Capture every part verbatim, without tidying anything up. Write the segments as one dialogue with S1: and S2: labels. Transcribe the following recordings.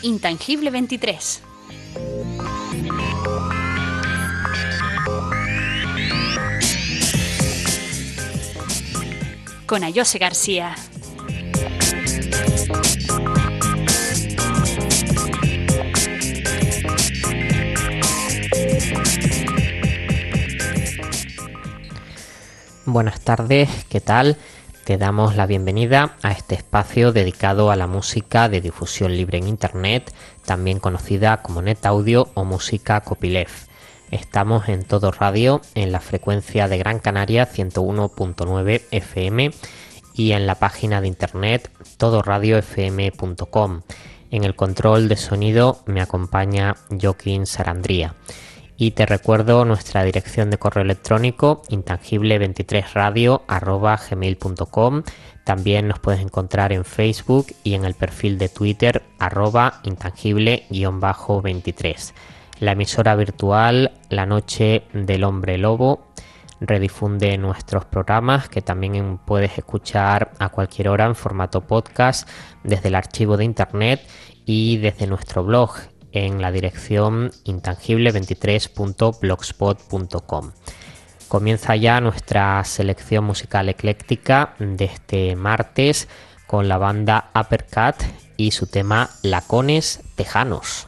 S1: Intangible veintitrés. Con Ayose García.
S2: Buenas tardes, ¿qué tal? Te damos la bienvenida a este espacio dedicado a la música de difusión libre en Internet, también conocida como NetAudio o música copyleft. Estamos en Todo Radio, en la frecuencia de Gran Canaria ciento uno punto nueve F M y en la página de internet todo radio f m punto com. En el control de sonido me acompaña Joaquín Sarandría. Y te recuerdo nuestra dirección de correo electrónico intangible veintitrés radio arroba gmail punto com. También nos puedes encontrar en Facebook y en el perfil de Twitter arroba intangible veintitrés. La emisora virtual La Noche del Hombre Lobo redifunde nuestros programas que también puedes escuchar a cualquier hora en formato podcast desde el archivo de internet y desde nuestro blog en la dirección intangible veintitrés punto blogspot punto com. Comienza ya nuestra selección musical ecléctica de este martes con la banda Uppercut y su tema Lacones Tejanos.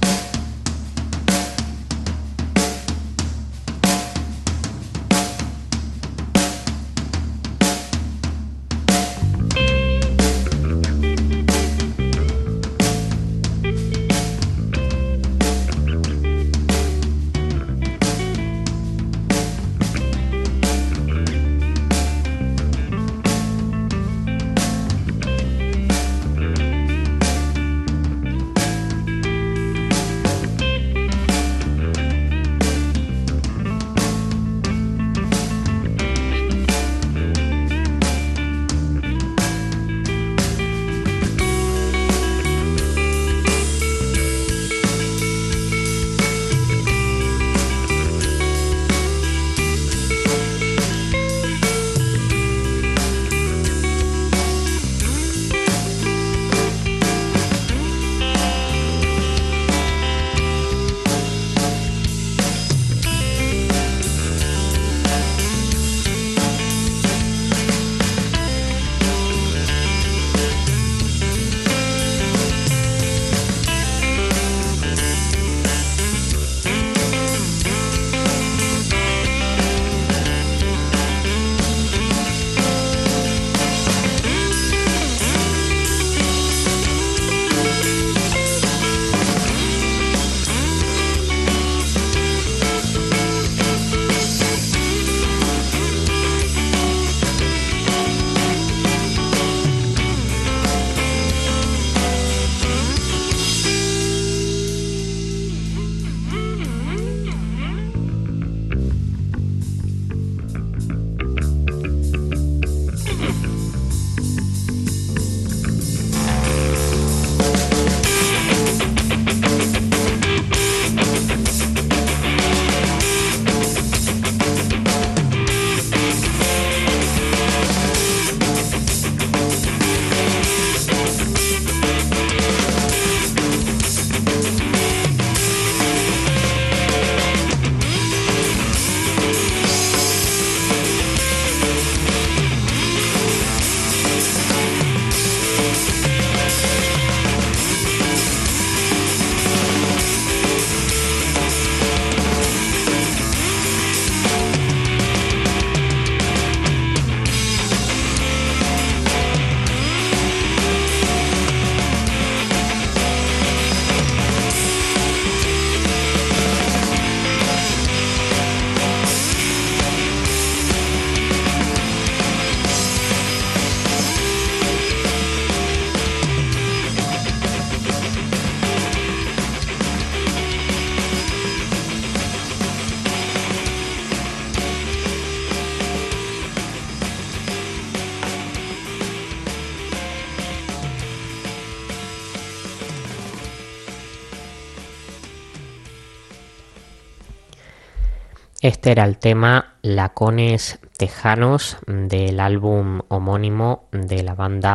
S2: Este era el tema Lacones Tejanos del álbum homónimo de la banda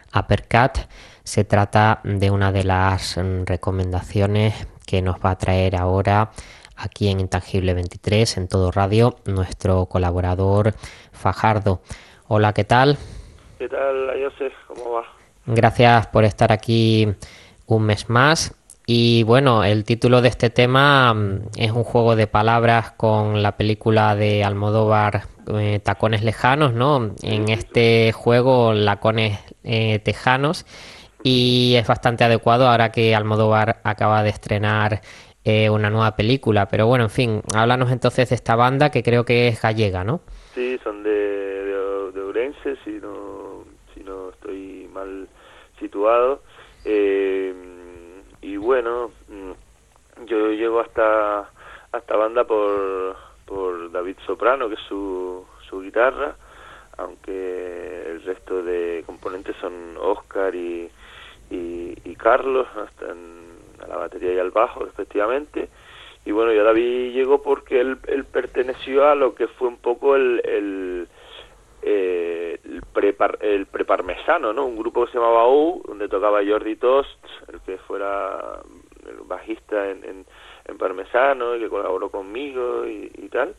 S2: Uppercut. Se trata de una de las mm, recomendaciones que nos va a traer ahora aquí en Intangible veintitrés, en Todo Radio, nuestro colaborador Fajardo. Hola, ¿qué tal?
S3: ¿Qué tal, José? ¿Cómo va?
S2: Gracias por estar aquí un mes más. Y bueno, el título de este tema mm, es un juego de palabras con la película de Almodóvar, eh, Tacones Lejanos, ¿no? En este juego, Lacones eh, Tejanos. Y es bastante adecuado ahora que Almodóvar acaba de estrenar eh, una nueva película. Pero bueno, en fin, háblanos entonces de esta banda que creo que es gallega, ¿no?
S3: Sí, son de, de, de Ourense, si no, si no estoy mal situado. Eh, y bueno, yo llego hasta, a esta banda por, por David Soprano, que es su, su guitarra, aunque el resto de componentes son Óscar y, y, y Carlos, hasta en, a la batería y al bajo, respectivamente. Y bueno, yo a David llegó porque él, él perteneció a lo que fue un poco el... el Eh, el, prepar, el preparmesano, ¿no? Un grupo que se llamaba U, donde tocaba Jordi Tost, el que fuera el bajista en, en, en Parmesano, y que colaboró conmigo y, y tal.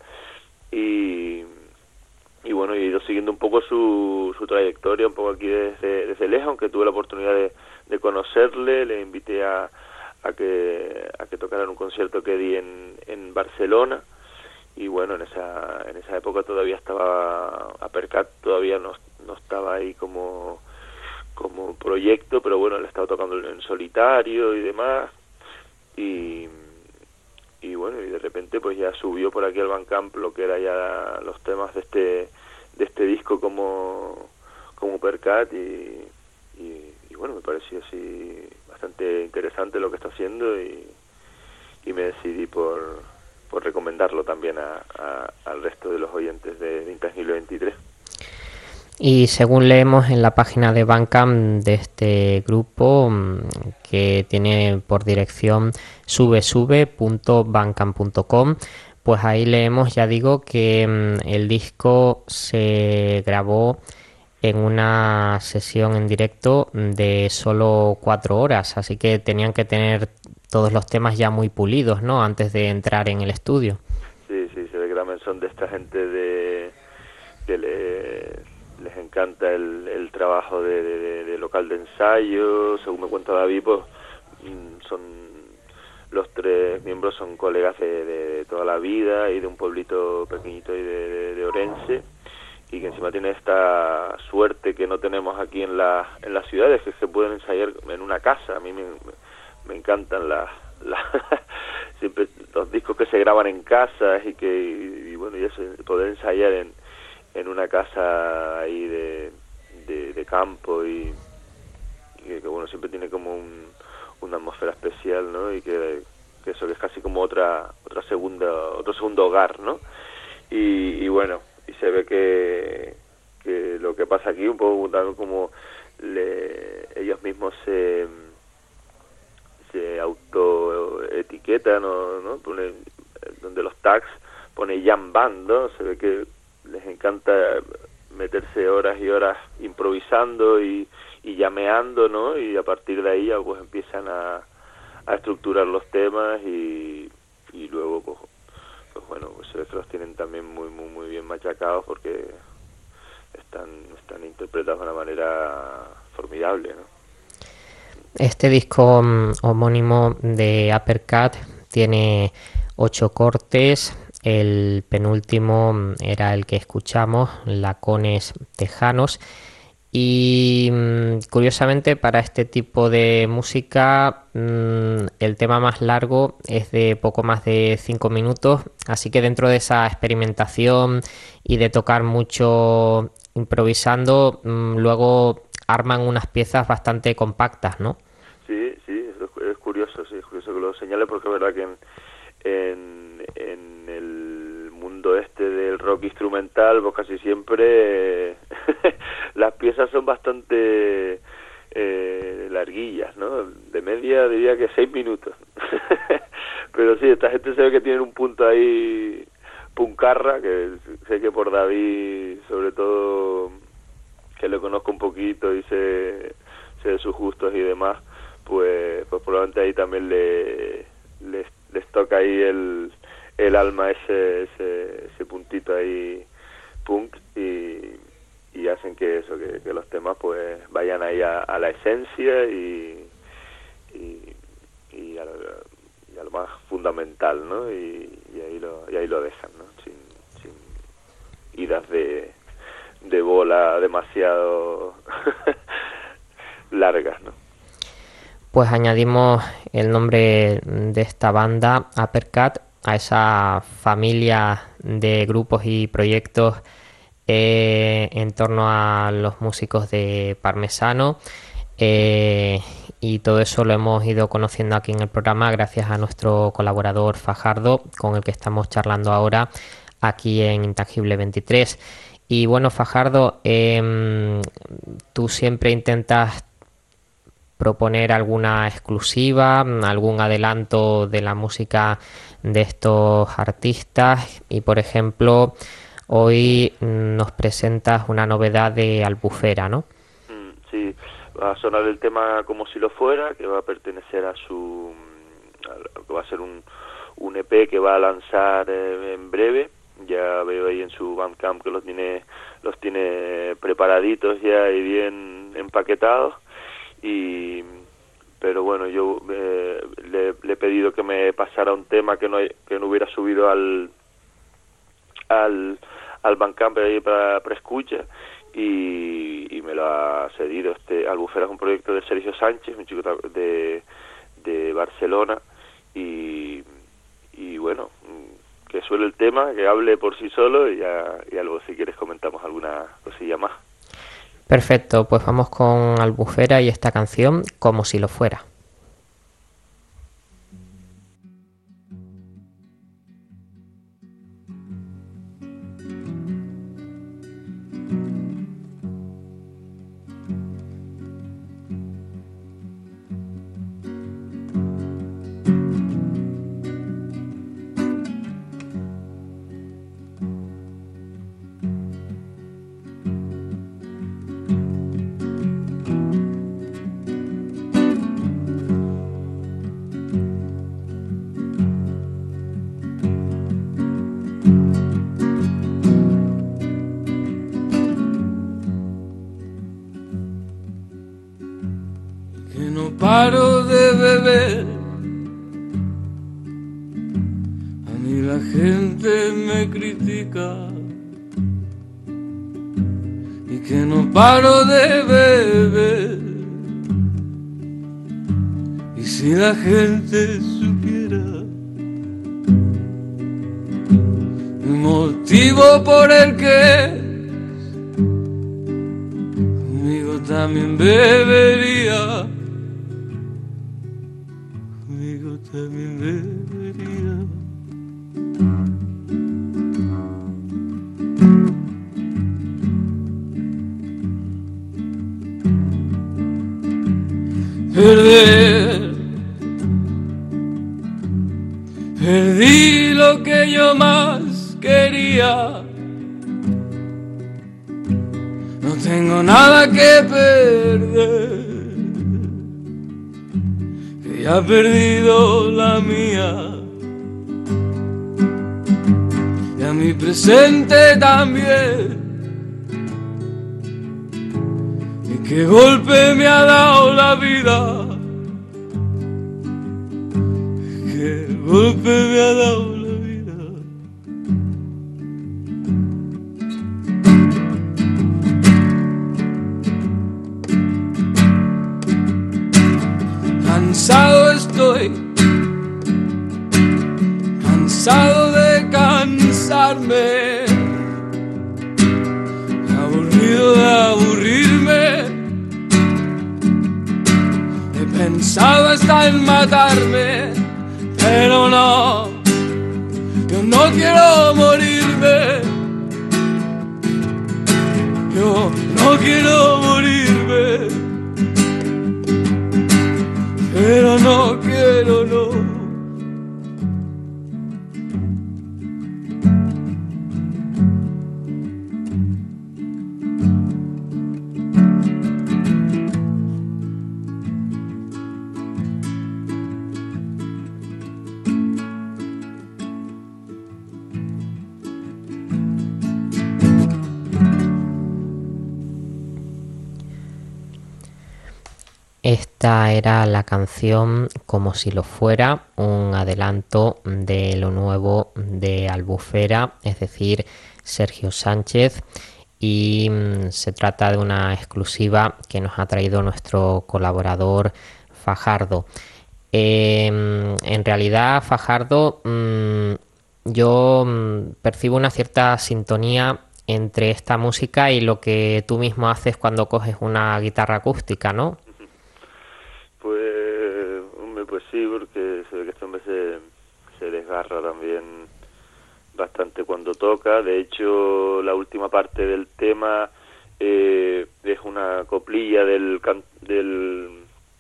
S3: Y, y bueno, he ido siguiendo un poco su, su trayectoria, un poco aquí desde, desde lejos, aunque tuve la oportunidad de, de conocerle, le invité a, a que a que tocara en un concierto que di en, en Barcelona. Y bueno, en esa en esa época todavía estaba Uppercut, todavía no, no estaba ahí como como proyecto, pero bueno, él estaba tocando en solitario y demás. Y, y bueno, y de repente pues ya subió por aquí al Bandcamp lo que era ya los temas de este de este disco como como Uppercut y, y, y bueno, me pareció así bastante interesante lo que está haciendo y, y me decidí por por recomendarlo también a, a, al resto de los oyentes de, de Intangible veintitrés.
S2: Y según leemos en la página de Bandcamp de este grupo, que tiene por dirección sube sube punto bandcamp punto com, pues ahí leemos, ya digo, que el disco se grabó en una sesión en directo de solo cuatro horas, así que tenían que tener todos los temas ya muy pulidos, ¿no? Antes de entrar en el estudio.
S3: Sí, sí, se ve que también son de esta gente de que le, les encanta el, el trabajo de, de, de local de ensayo. Según me cuenta David, pues son los tres miembros son colegas de, de, de toda la vida y de un pueblito pequeñito y de, de, de Orense, y que encima tiene esta suerte que no tenemos aquí en, la, en las ciudades, que se pueden ensayar en una casa. A mí me, me encantan las la, siempre los discos que se graban en casas y que y, y bueno, y eso, poder ensayar en, en una casa ahí de, de, de campo y, y que, que bueno, siempre tiene como un, una atmósfera especial, ¿no? Y que, que eso que es casi como otra otra segunda otro segundo hogar, ¿no? Y, y bueno, y se ve que, que lo que pasa aquí un poco también como le, ellos mismos se se autoetiquetan, ¿no? ¿no? Pone, donde los tags pone jam band, ¿no? Se ve que les encanta meterse horas y horas improvisando y, y llameando, ¿no? Y a partir de ahí ya pues empiezan a, a estructurar los temas y, y luego pues, pues bueno, pues se ve que los tienen también muy muy muy bien machacados porque están están interpretados de una manera formidable, ¿no?
S2: Este disco um, homónimo de Uppercut tiene ocho cortes. El penúltimo era el que escuchamos, Lacones Tejanos. Y um, curiosamente para este tipo de música um, el tema más largo es de poco más de cinco minutos. Así que dentro de esa experimentación y de tocar mucho improvisando, um, luego arman unas piezas bastante compactas, ¿no?
S3: Sí, sí, es curioso, sí, es curioso que lo señale porque es verdad que en, en, en el mundo este del rock instrumental, pues casi siempre eh, las piezas son bastante eh, larguillas, ¿no? De media diría que seis minutos. Pero sí, esta gente se ve que tienen un punto ahí puncarra, que sé que por David sobre todo que le conozco un poquito y sé, sé de sus gustos y demás, pues, pues probablemente ahí también le, les, les toca ahí el, el alma, ese, ese, ese puntito ahí punk, y, y hacen que eso, que, que los temas pues vayan ahí a, a la esencia y, y, y, a lo, y a lo más fundamental, ¿no? Y, y ahí lo y ahí lo dejan, ¿no? Sin, sin idas de, de bola demasiado largas, ¿no?
S2: Pues añadimos el nombre de esta banda, Uppercut, a esa familia de grupos y proyectos eh, en torno a los músicos de Parmesano, eh, y todo eso lo hemos ido conociendo aquí en el programa gracias a nuestro colaborador Fajardo, con el que estamos charlando ahora aquí en Intangible veintitrés. Y bueno, Fajardo, eh, tú siempre intentas proponer alguna exclusiva, algún adelanto de la música de estos artistas, y por ejemplo hoy nos presentas una novedad de Albufera, ¿no?
S3: Sí, va a sonar el tema Como si lo fuera, que va a pertenecer a su... a, va a ser un, un E P que va a lanzar eh, en breve. Ya veo ahí en su Bandcamp que los tiene, los tiene preparaditos ya y bien empaquetados. Y pero bueno, yo eh, le, le he pedido que me pasara un tema que no que no hubiera subido al al al Bandcamp ahí para preescucha, y, y me lo ha cedido. Este Albufera es un proyecto de Sergio Sánchez, un chico de de Barcelona, y y bueno, que suene el tema, que hable por sí solo, y ya y algo, si quieres comentamos alguna cosilla más.
S2: Perfecto, pues vamos con Albufera y esta canción, Como si lo fuera.
S4: Paro de beber, a mí la gente me critica, y que no paro de beber, y si la gente supiera el motivo por el que conmigo también bebería, también bebería. Perder, perdí lo que yo más quería. No tengo nada que perder, ha perdido la mía, y a mi presente también. Y qué golpe me ha dado la vida, qué golpe me ha dado la vida. Cansado estoy, cansado de cansarme, aburrido de aburrirme. He pensado hasta en matarme, pero no, yo no quiero morirme, yo no quiero morirme. Pero no quiero, no.
S2: Esta era la canción Como si lo fuera, un adelanto de lo nuevo de Albufera, es decir, Sergio Sánchez, y mm, se trata de una exclusiva que nos ha traído nuestro colaborador Fajardo. Eh, en realidad, Fajardo, mmm, yo mmm, percibo una cierta sintonía entre esta música y lo que tú mismo haces cuando coges una guitarra acústica, ¿no?
S3: Pues, hombre, pues sí, porque se ve que este hombre se, se desgarra también bastante cuando toca. De hecho, la última parte del tema eh, es una coplilla del can del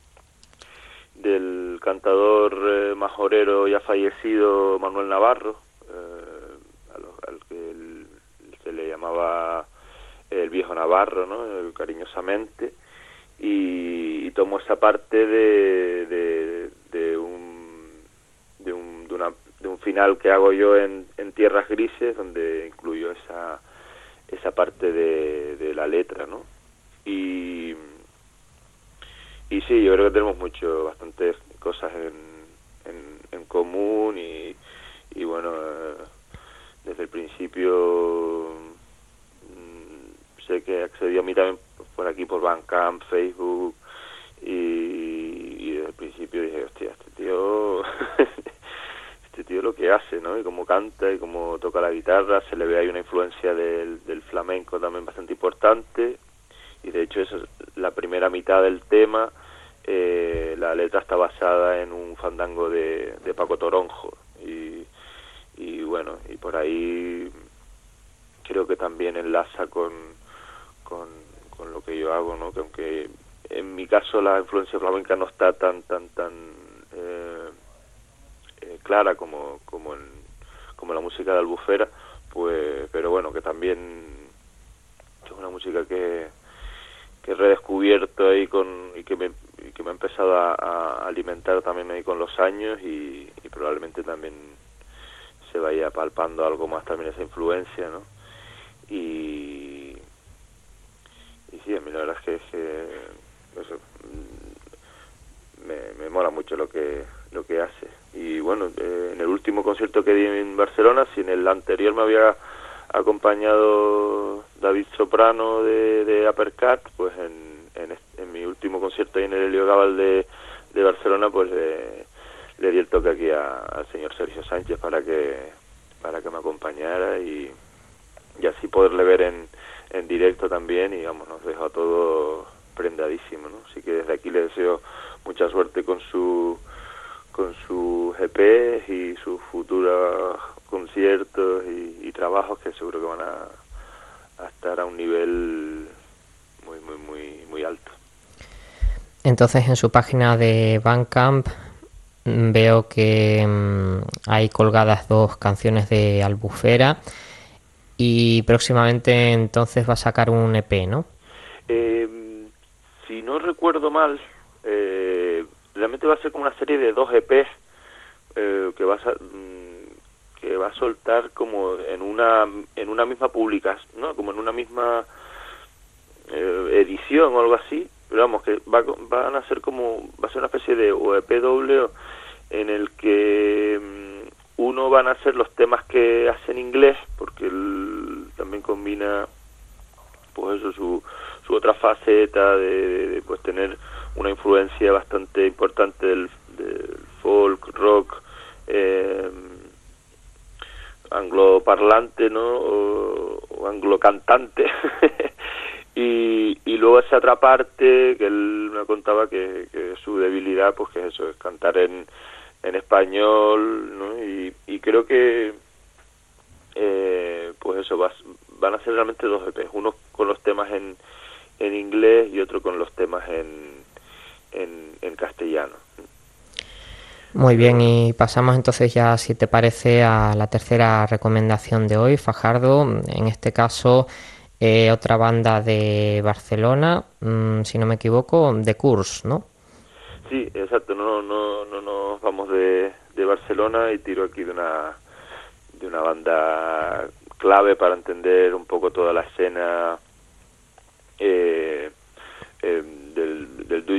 S3: del cantador eh, majorero ya fallecido Manuel Navarro, eh, a lo, al que el, se le llamaba el viejo Navarro, ¿no? Eh, cariñosamente, y, y tomó esa parte de, de, de un de un de, una, de un final que hago yo en, en Tierras Grises, donde incluyo esa esa parte de, de la letra, ¿no? Y Y sí, yo creo que tenemos mucho, bastantes cosas en, en, en común y, y bueno, eh, desde el principio mmm, sé que accedí a mí también por aquí, por Bandcamp, Facebook, y, y desde el principio dije, hostia, este tío, este tío lo que hace, ¿no? Y cómo canta y cómo toca la guitarra, se le ve ahí una influencia del, del flamenco también bastante importante. Y de hecho esa es la primera mitad del tema, eh, la letra está basada en un fandango de, de Paco Toronjo, y, y bueno, y por ahí creo que también enlaza con, con, con lo que yo hago, ¿no? Que aunque en mi caso la influencia flamenca no está tan tan tan eh, eh, clara como como en como la música de Albufera, pues, pero bueno, que también es una música que que he redescubierto ahí con y que me, y que me ha empezado a, a alimentar también ahí con los años, y, y probablemente también se vaya palpando algo más también esa influencia, ¿no? Y, y sí, a mí la verdad es que, es que eso, me, me mola mucho lo que lo que hace. Y bueno, eh, en el último concierto que di en Barcelona, si en el anterior me había acompañado David Soprano de, de Uppercut, pues en, en, en mi último concierto ahí en el Helio Gabal de, de Barcelona, pues eh, le di el toque aquí a, al señor Sergio Sánchez para que para que me acompañara y, y así poderle ver en, en directo también, y vamos, nos dejó todo prendadísimo, ¿no? Así que desde aquí le deseo mucha suerte con su con sus E P y sus futuros conciertos y, y trabajos, que seguro que van a, a estar a un nivel muy muy muy muy alto.
S2: Entonces, en su página de Bandcamp veo que mmm, hay colgadas dos canciones de Albufera, y próximamente entonces va a sacar un E P, ¿no?
S3: Eh, si no recuerdo mal, eh, realmente va a ser como una serie de dos E Pes eh, que va a que va a soltar como en una en una misma publicación, ¿no? Como en una misma eh, edición o algo así, pero vamos, que va, van a ser como, va a ser una especie de E P doble en el que um, uno van a ser los temas que hace en inglés, porque él también combina pues eso, su, su otra faceta de, de, de pues tener una influencia bastante importante del, del folk, rock, eh, angloparlante, ¿no? O, o anglocantante. y, y luego esa otra parte que él me contaba que, que su debilidad, pues que eso, es cantar en, en español, ¿no? Y, y creo que eh, pues eso, va, van a ser realmente dos E Pes, uno con los temas en, en inglés y otro con los temas en, en, en castellano.
S2: Muy bien, y pasamos entonces ya, si te parece, a la tercera recomendación de hoy, Fajardo. En este caso, eh, otra banda de Barcelona, mmm, si no me equivoco, The Curse, ¿no?
S3: Sí, exacto, no no no nos vamos de, de Barcelona y tiro aquí de una de una banda clave para entender un poco toda la escena eh, eh, del, del do it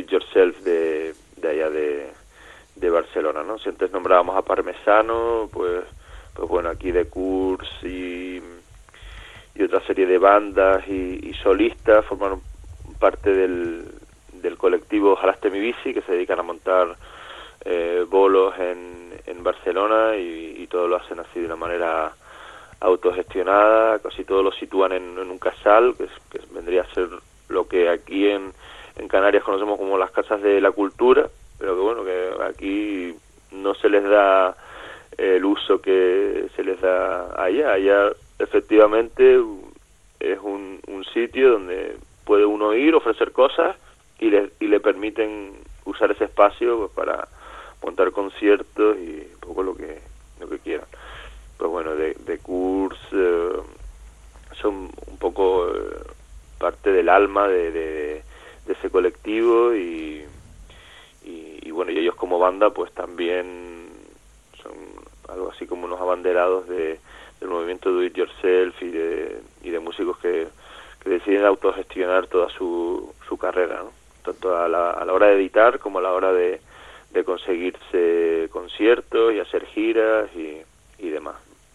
S3: it yourself de, de allá de, de Barcelona, ¿no? Si antes nombrábamos a Parmesano, pues, pues bueno, aquí The Kurs y, y otra serie de bandas y, y solistas forman parte del, del colectivo Jalaste mi bici, que se dedican a montar eh, bolos en, en Barcelona y, y todo lo hacen así de una manera autogestionada, casi todo lo sitúan en, en un casal, que, es, que vendría a ser lo que aquí en, en Canarias conocemos como las casas de la cultura, pero que bueno, que aquí no se les da el uso que se les da allá. Allá efectivamente es un, un sitio donde puede uno ir, ofrecer cosas y le, y le permiten usar ese espacio pues, para montar conciertos y un poco lo que lo que quieran. Pues bueno, de, de Kurs eh, son un poco eh, parte del alma de, de, de ese colectivo y, y, y bueno, y ellos como banda pues también son algo así como unos abanderados de, del movimiento Do It Yourself y de, y de músicos que, que deciden autogestionar toda su, su carrera, ¿no? Tanto a la, a la hora de editar como a la hora de, de conseguirse conciertos y hacer giras y, y demás.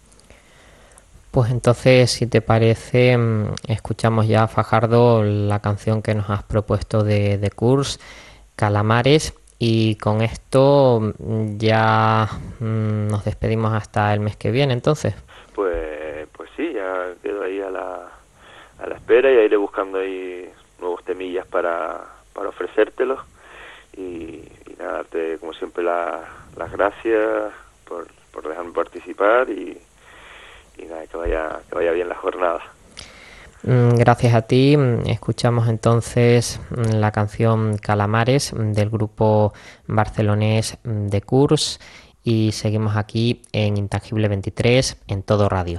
S2: Pues entonces, si te parece, escuchamos ya, Fajardo, la canción que nos has propuesto de The Kurs, Calamares, y con esto ya mmm, nos despedimos hasta el mes que viene, entonces.
S3: Pues pues sí, ya quedo ahí a la, a la espera y iré buscando ahí nuevos temillas para, para ofrecértelos y, y nada, darte como siempre la, las gracias por, por dejarme participar y y nada, que vaya, que vaya bien la jornada.
S2: Gracias a ti. Escuchamos entonces la canción Calamares del grupo barcelonés The Kurs y seguimos aquí en Intangible veintitrés en Todo Radio.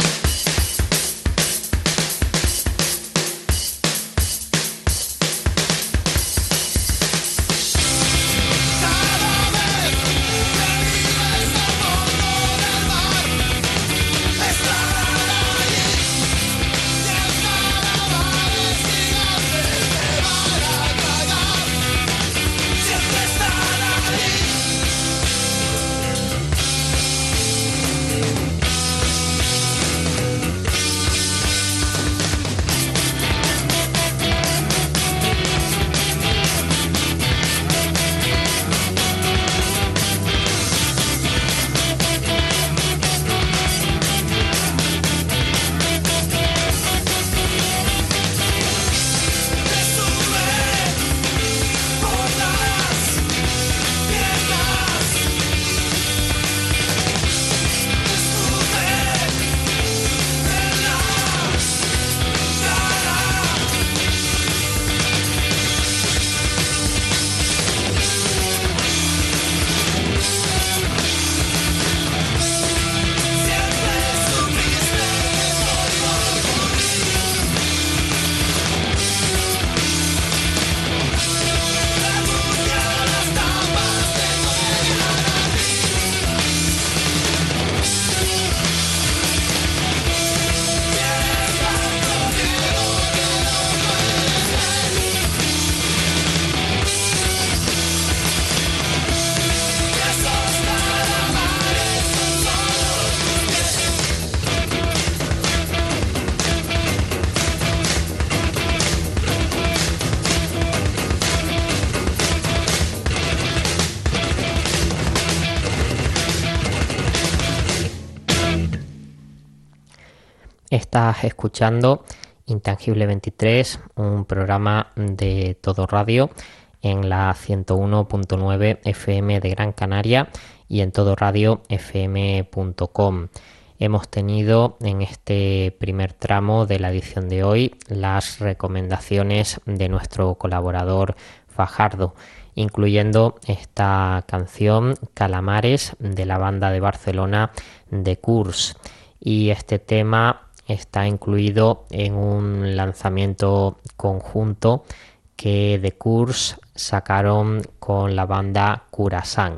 S2: Estás escuchando Intangible veintitrés, un programa de Todo Radio en la ciento uno punto nueve F M de Gran Canaria y en todoradio f m punto com. Hemos tenido en este primer tramo de la edición de hoy las recomendaciones de nuestro colaborador Fajardo, incluyendo esta canción Calamares de la banda de Barcelona The Kurs, y este tema está incluido en un lanzamiento conjunto que The Kurs sacaron con la banda Curaçao.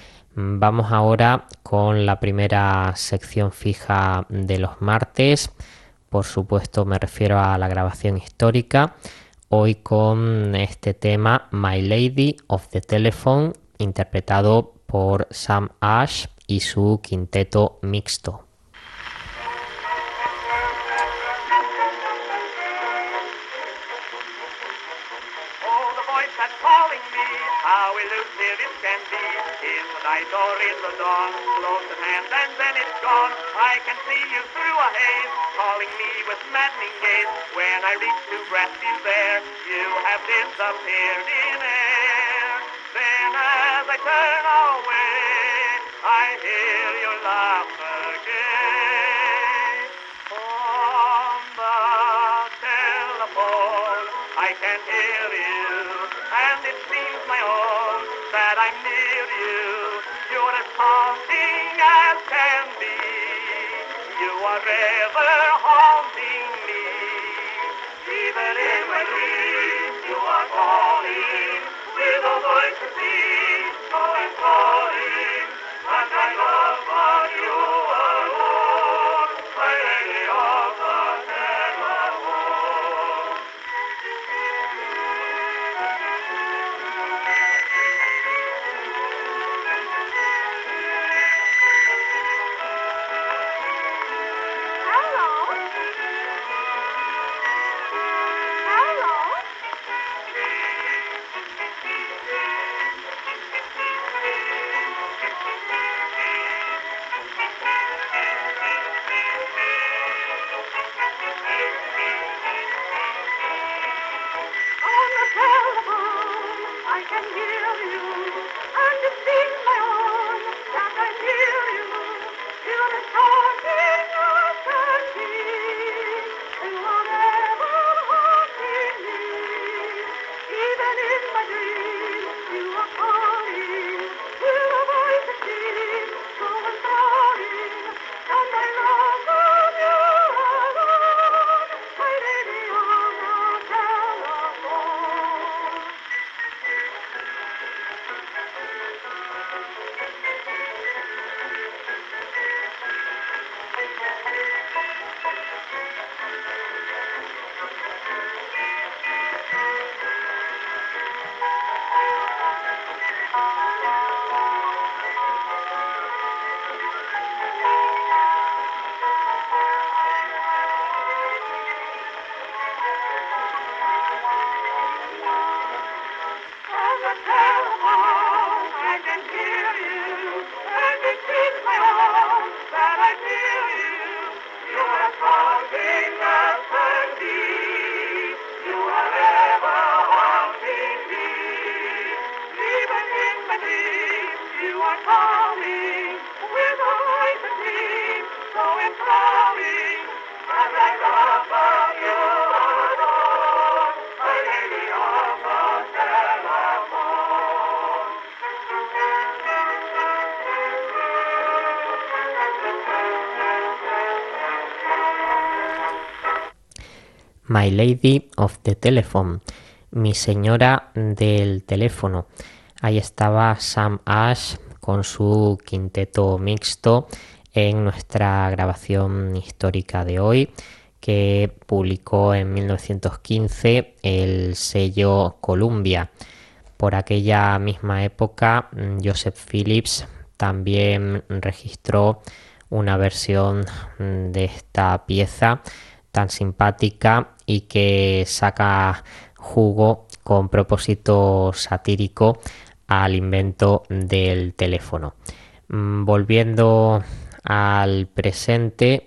S2: Vamos ahora con la primera sección fija de los martes. Por supuesto me refiero a la grabación histórica. hoy con este tema My Lady of the Telephone, interpretado por Sam Ash y su quinteto mixto.
S5: Night or in the dawn, close at hand and then it's gone. I can see you through a haze, calling me with maddening gaze. When I reach to grasp you there, you have disappeared in air. Then as I turn away, I hear your laughter gay. On the telephone, I can hear you, and it seems my own that I'm near you. You're as haunting as can be. You are ever haunting me. Even in my dreams, you are calling with a voice to see. So I'm calling, and I love but you alone. My lady of the telephone.
S2: My Lady of the Telephone, mi señora del teléfono. Ahí estaba Sam Ash con su quinteto mixto en nuestra grabación histórica de hoy, que publicó en mil novecientos quince el sello Columbia. Por aquella misma época, Joseph Phillips también registró una versión de esta pieza tan simpática y que saca jugo con propósito satírico al invento del teléfono. Volviendo al presente,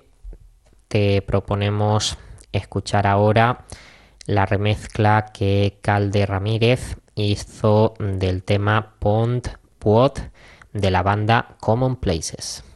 S2: te proponemos escuchar ahora la remezcla que Calde Ramírez hizo del tema Pont Puot de la banda Common Places.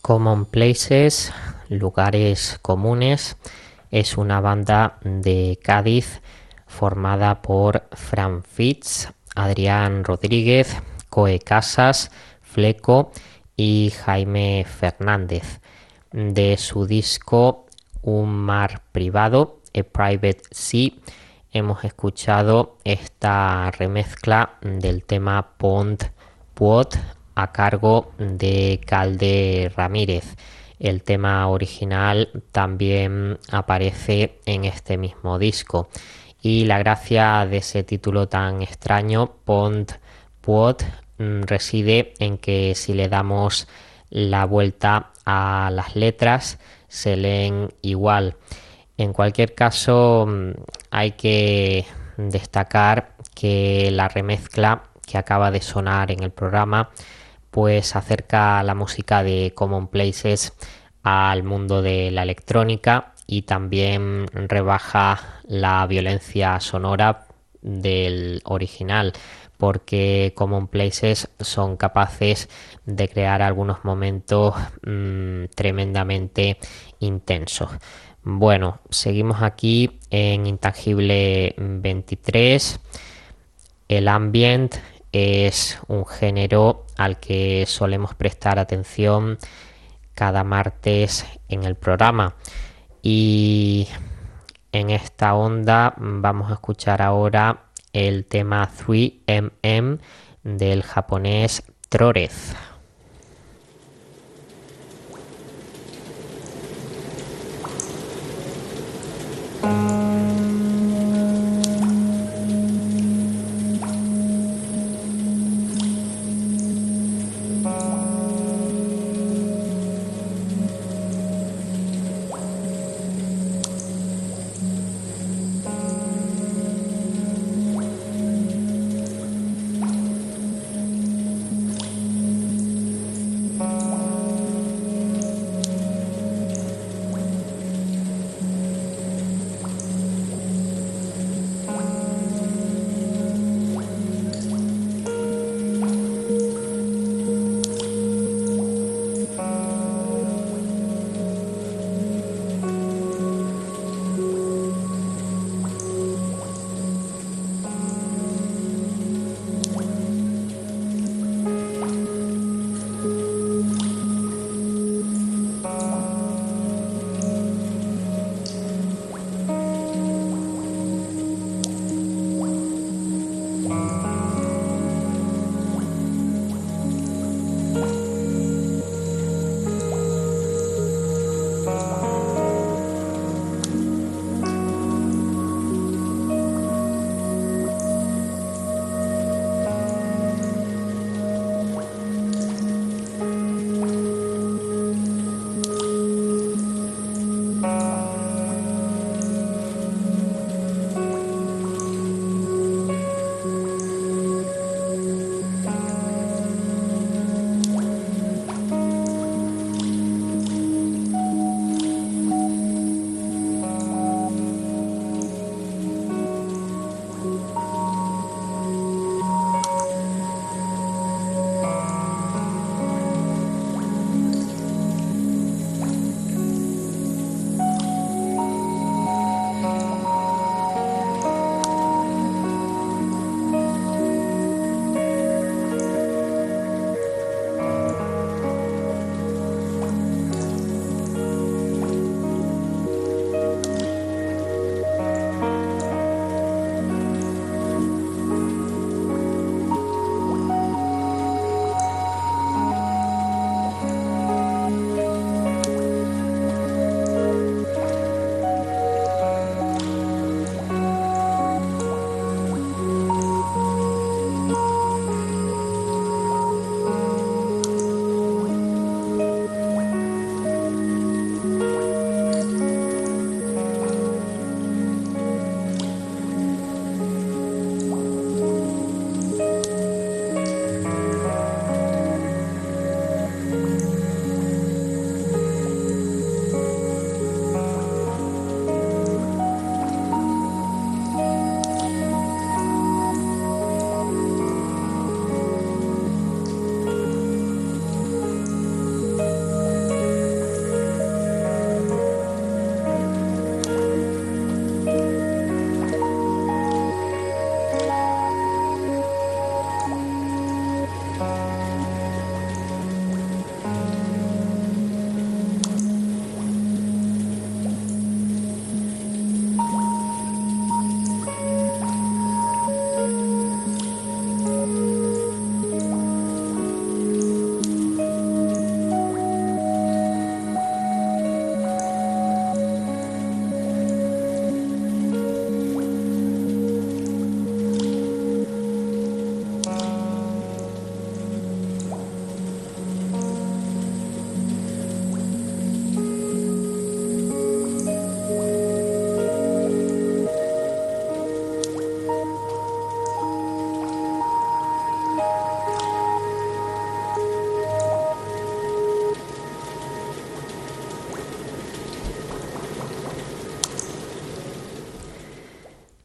S2: Common Places, Lugares Comunes, es una banda de Cádiz formada por Fran Fitz, Adrián Rodríguez, Coe Casas, Fleco y Jaime Fernández. De su disco Un mar privado, A Private Sea, hemos escuchado esta remezcla del tema Pont Puot a cargo de Calde Ramírez. El tema original también aparece en este mismo disco. Y la gracia de ese título tan extraño, Pont Puot, reside en que si le damos la vuelta a las letras se leen igual. En cualquier caso, hay que destacar que la remezcla que acaba de sonar en el programa pues acerca la música de Common Places al mundo de la electrónica y también rebaja la violencia sonora del original, porque Common Places son capaces de crear algunos momentos mmm, tremendamente intensos. Bueno, seguimos aquí en Intangible veintitrés. El ambient es un género al que solemos prestar atención cada martes en el programa, y en esta onda vamos a escuchar ahora el tema tres eme eme del japonés Trorez.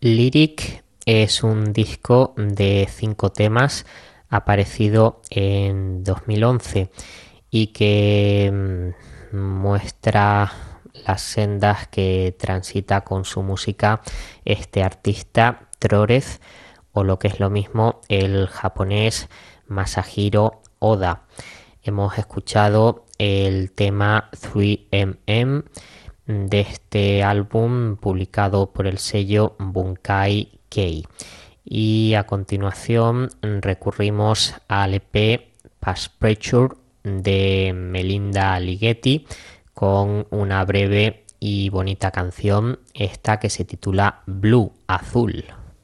S2: Lyric es un disco de cinco temas aparecido en dos mil once y que mm, muestra las sendas que transita con su música este artista Trorez, o lo que es lo mismo el japonés Masahiro Oda. Hemos escuchado el tema tres eme eme de este álbum publicado por el sello Bunkai Kei. Y a continuación recurrimos al E P Past Pressure de Melinda Ligeti con una breve y bonita canción, esta que se titula Blue, Azul.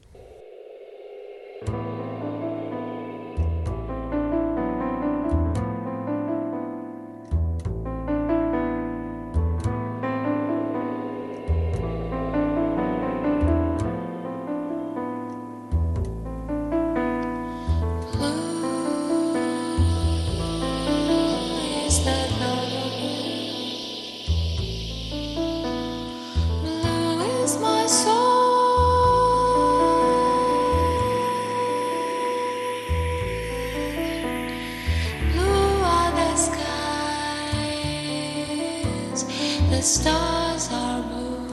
S6: Stars are blue.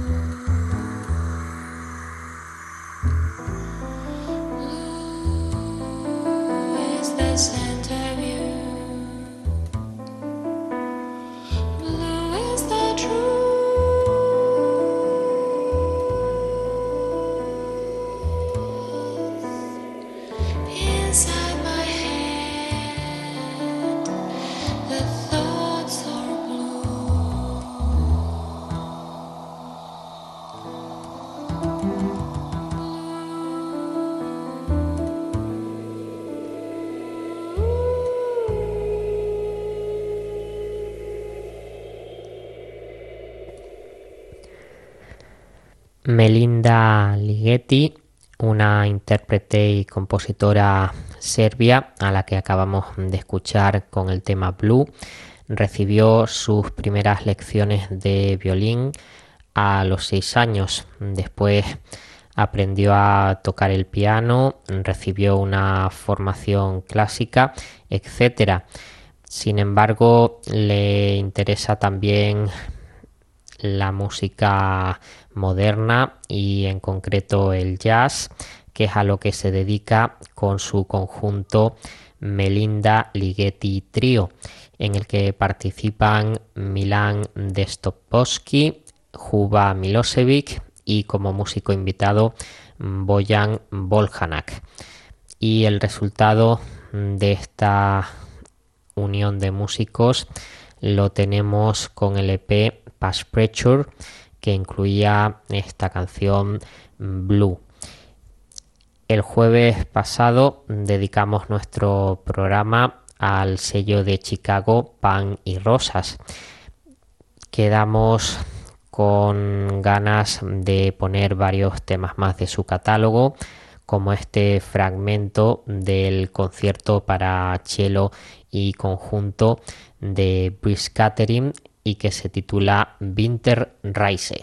S6: Blue is the center view. Blue is the truth. Inside my head, the thoughts are blue.
S2: Melinda Ligeti, una intérprete y compositora serbia a la que acabamos de escuchar con el tema Blue, recibió sus primeras lecciones de violín a los seis años. Después aprendió a tocar el piano, recibió una formación clásica, etcétera. Sin embargo, le interesa también la música moderna y en concreto el jazz, que es a lo que se dedica con su conjunto Melinda Ligeti Trio, en el que participan Milan Desktopowski, Juba Milosevic y como músico invitado Bojan Voljanak. Y el resultado de esta unión de músicos lo tenemos con el E P Past Pressure, que incluía esta canción Blue. El jueves pasado dedicamos nuestro programa al sello de Chicago Pan y Rosas. Quedamos con ganas de poner varios temas más de su catálogo, como este fragmento del concierto para cello y conjunto de Brice Catherine y que se titula Winterreise.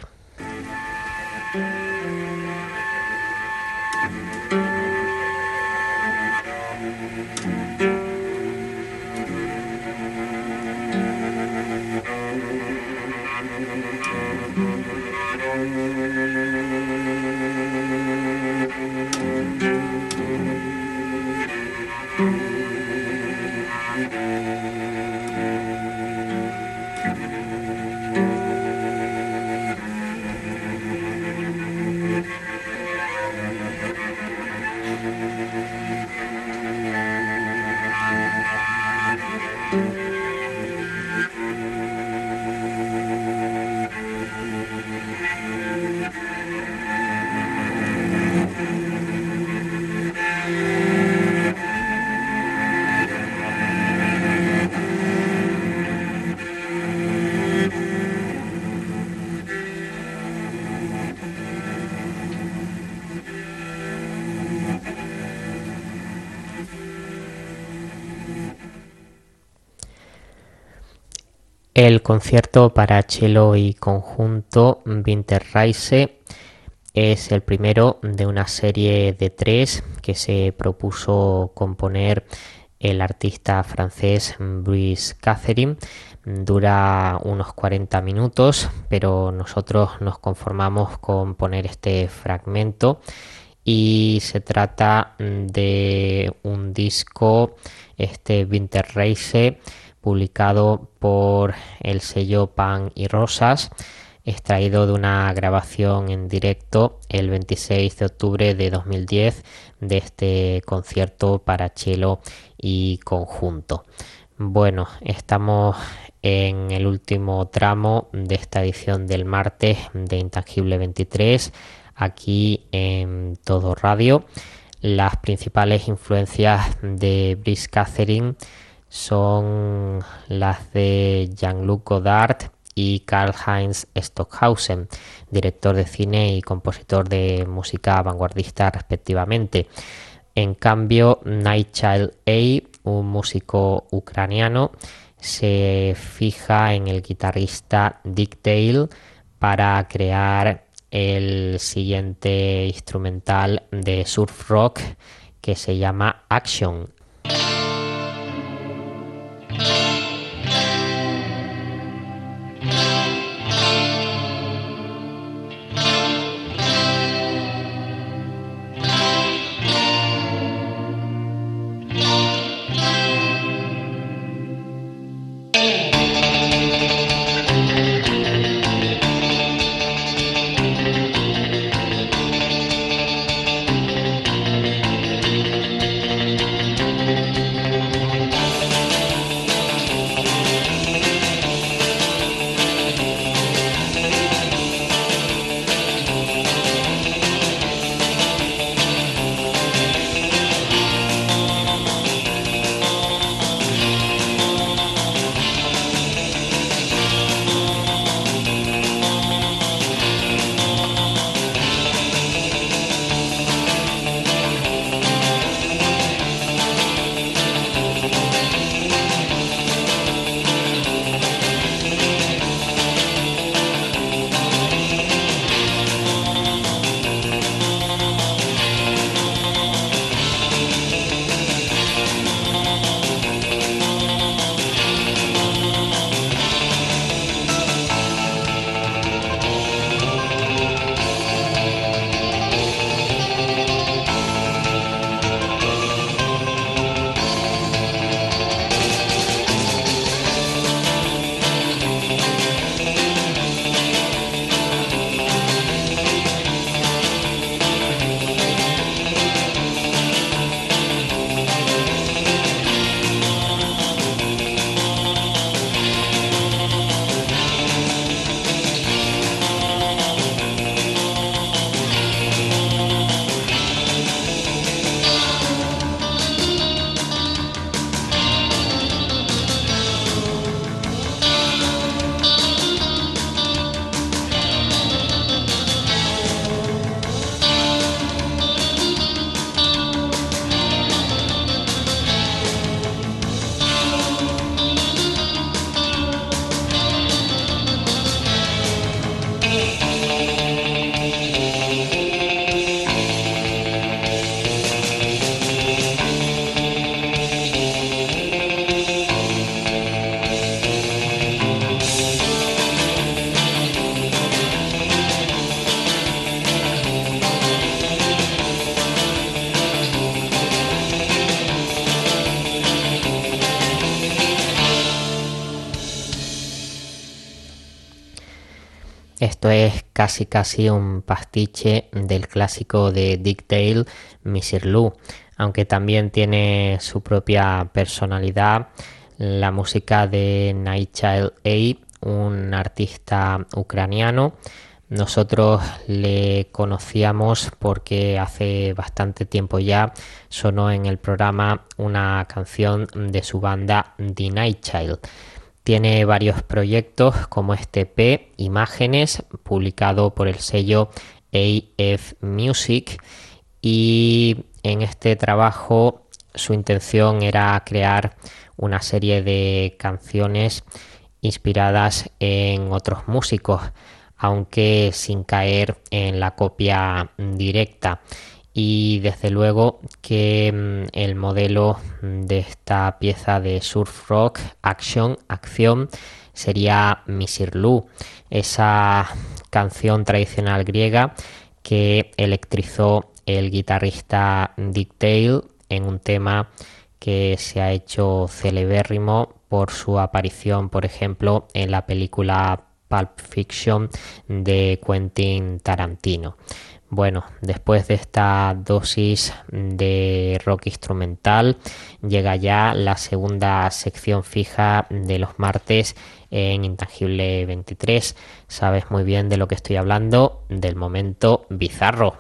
S2: El concierto para cello y conjunto Winterreise es el primero de una serie de tres que se propuso componer el artista francés Brice Catherine. Dura unos cuarenta minutos, pero nosotros nos conformamos con poner este fragmento, y se trata de un disco, este Winter Reise, publicado por el sello Pan y Rosas, extraído de una grabación en directo el veintiséis de octubre de dos mil diez de este concierto para cello y conjunto. Bueno, estamos en el último tramo de esta edición del martes de Intangible veintitrés, aquí en Todo Radio. Las principales influencias de Brice Catherine son las de Jean-Luc Godard y Karlheinz Stockhausen, director de cine y compositor de música vanguardista respectivamente. En cambio, Nightchild A, un músico ucraniano, se fija en el guitarrista Dick Dale para crear el siguiente instrumental de surf rock que se llama Action. Esto es casi casi un pastiche del clásico de Dick Dale, mister Lou, aunque también tiene su propia personalidad. La música de Nightchild A, un artista ucraniano. Nosotros le conocíamos porque hace bastante tiempo ya sonó en el programa una canción de su banda The Nightchild. Tiene varios proyectos como este E P, Imágenes, publicado por el sello A F Music, y en este trabajo su intención era crear una serie de canciones inspiradas en otros músicos, aunque sin caer en la copia directa. Y desde luego que mm, el modelo de esta pieza de surf rock, action, acción, sería Misirlou, esa canción tradicional griega que electrizó el guitarrista Dick Dale en un tema que se ha hecho celebérrimo por su aparición, por ejemplo, en la película Pulp Fiction de Quentin Tarantino. Bueno, después de esta dosis de rock instrumental, llega ya la segunda sección fija de los martes en Intangible veintitrés. Sabes muy bien de lo que estoy hablando, del momento bizarro.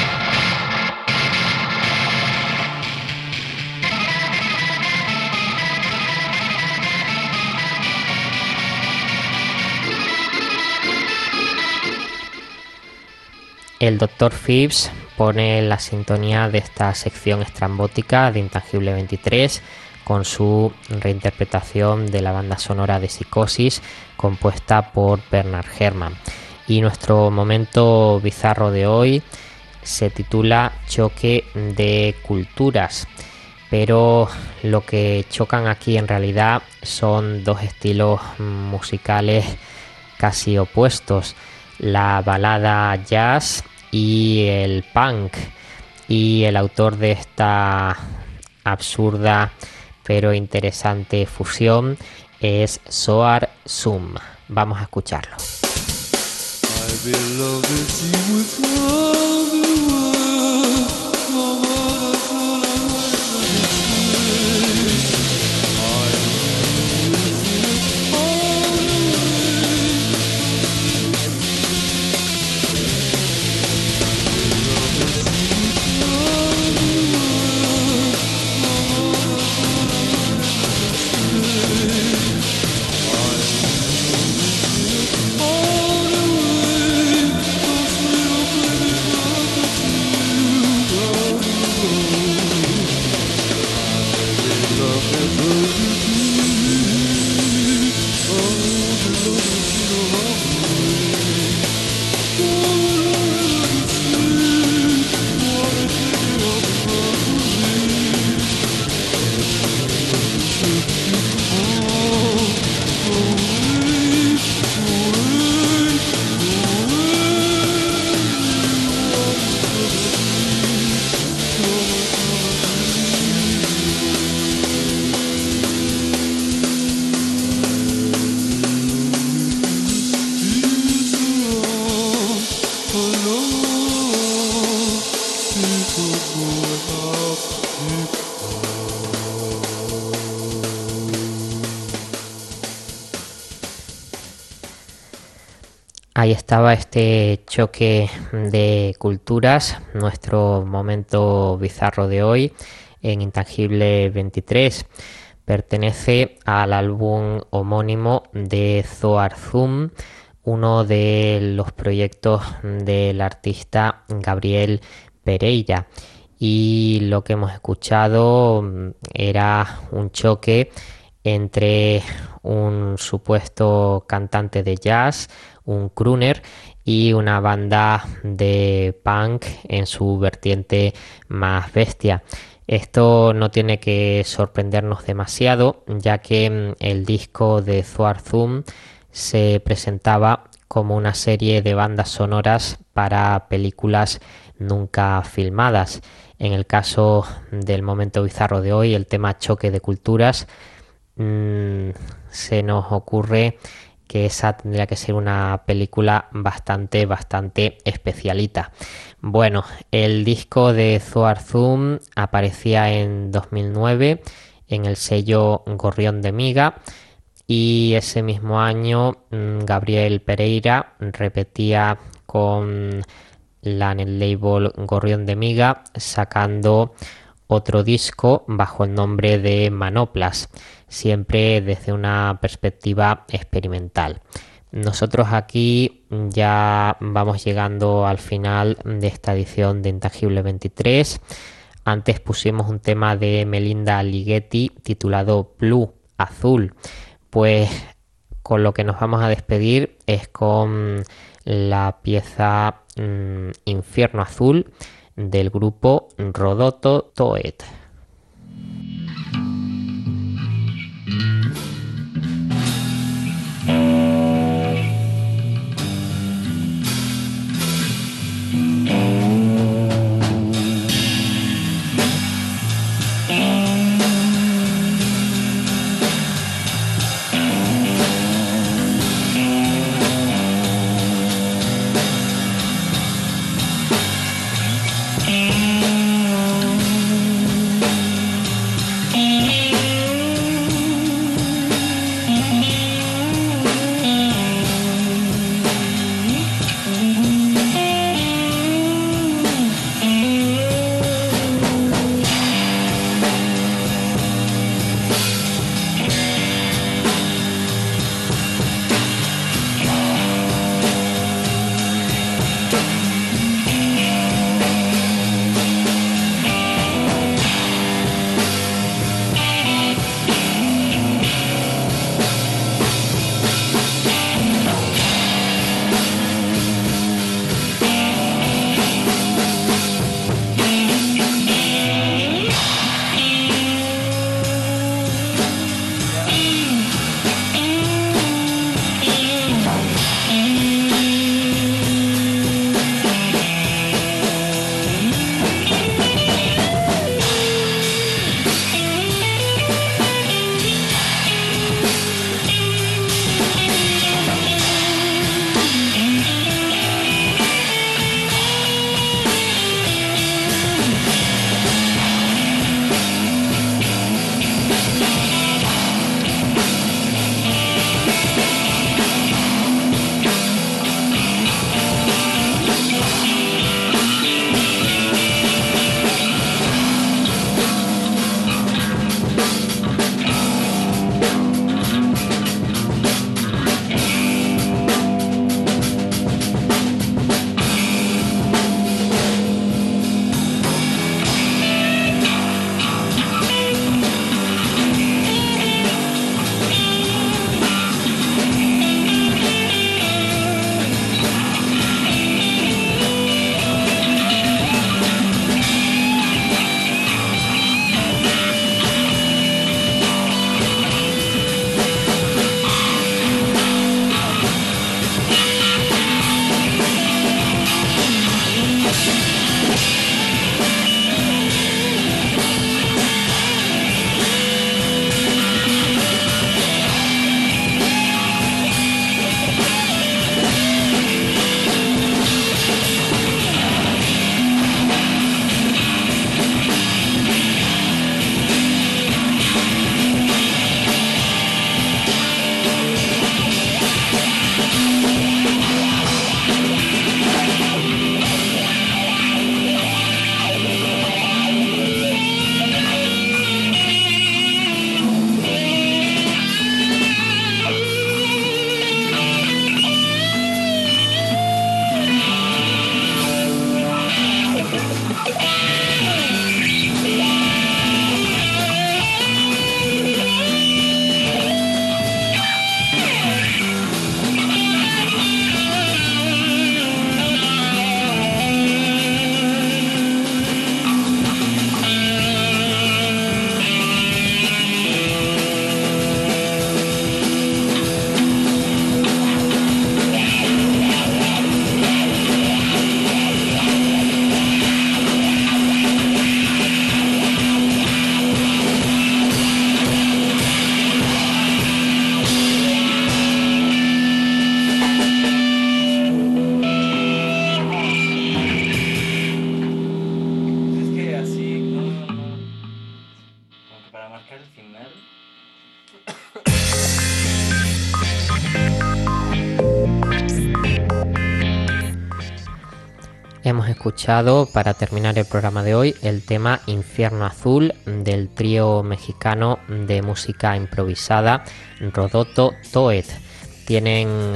S2: El doctor Phipps pone la sintonía de esta sección estrambótica de Intangible veintitrés con su reinterpretación de la banda sonora de Psicosis compuesta por Bernard Herrmann. Y nuestro momento bizarro de hoy se titula Choque de Culturas, pero lo que chocan aquí en realidad son dos estilos musicales casi opuestos: la balada jazz y el punk. Y el autor de esta absurda pero interesante fusión es Zohar Zoom. Vamos a escucharlo. Ahí estaba este choque de culturas, nuestro momento bizarro de hoy en Intangible veintitrés. Pertenece al álbum homónimo de Zohar Zoom, uno de los proyectos del artista Gabriel Pereira. Y lo que hemos escuchado era un choque entre un supuesto cantante de jazz, un crooner, y una banda de punk en su vertiente más bestia. Esto no tiene que sorprendernos demasiado, ya que el disco de Zohar Zoom se presentaba como una serie de bandas sonoras para películas nunca filmadas. En el caso del momento bizarro de hoy, el tema Choque de Culturas, mmm, se nos ocurre que esa tendría que ser una película bastante, bastante especialita. Bueno, el disco de Zohar Zoom aparecía en dos mil nueve en el sello Gorrión de Miga, y ese mismo año Gabriel Pereira repetía con la net label Gorrión de Miga, sacando otro disco bajo el nombre de Manoplas, siempre desde una perspectiva experimental. Nosotros aquí ya vamos llegando al final de esta edición de Intangible veintitrés. Antes pusimos un tema de Melinda Ligeti titulado Blue, Azul. Pues con lo que nos vamos a despedir es con la pieza mmm, Infierno Azul del grupo Rodoto Toet. Hemos escuchado, para terminar el programa de hoy, el tema Infierno Azul del trío mexicano de música improvisada Rodoto Toet. Tienen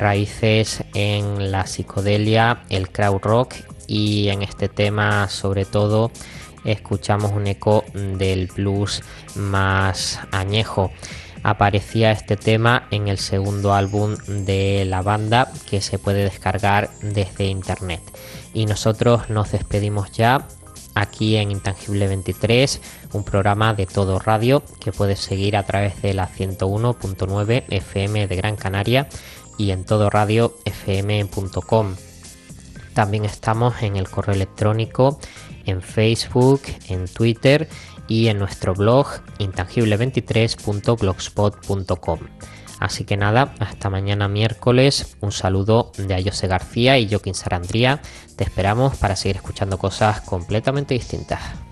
S2: raíces en la psicodelia, el crowd rock, y en este tema sobre todo escuchamos un eco del blues más añejo. aparecía este tema en el segundo álbum de la banda, que se puede descargar desde internet. Y nosotros nos despedimos ya aquí en Intangible veintitrés, un programa de Todo Radio que puedes seguir a través de la ciento uno punto nueve F M de Gran Canaria y en todo radio f m punto com. También estamos en el correo electrónico, en Facebook, en Twitter y en nuestro blog intangible veintitrés punto blogspot punto com. Así que nada, hasta mañana miércoles. Un saludo de Ayose García y Joaquín Sarandría. Te esperamos para seguir escuchando cosas completamente distintas.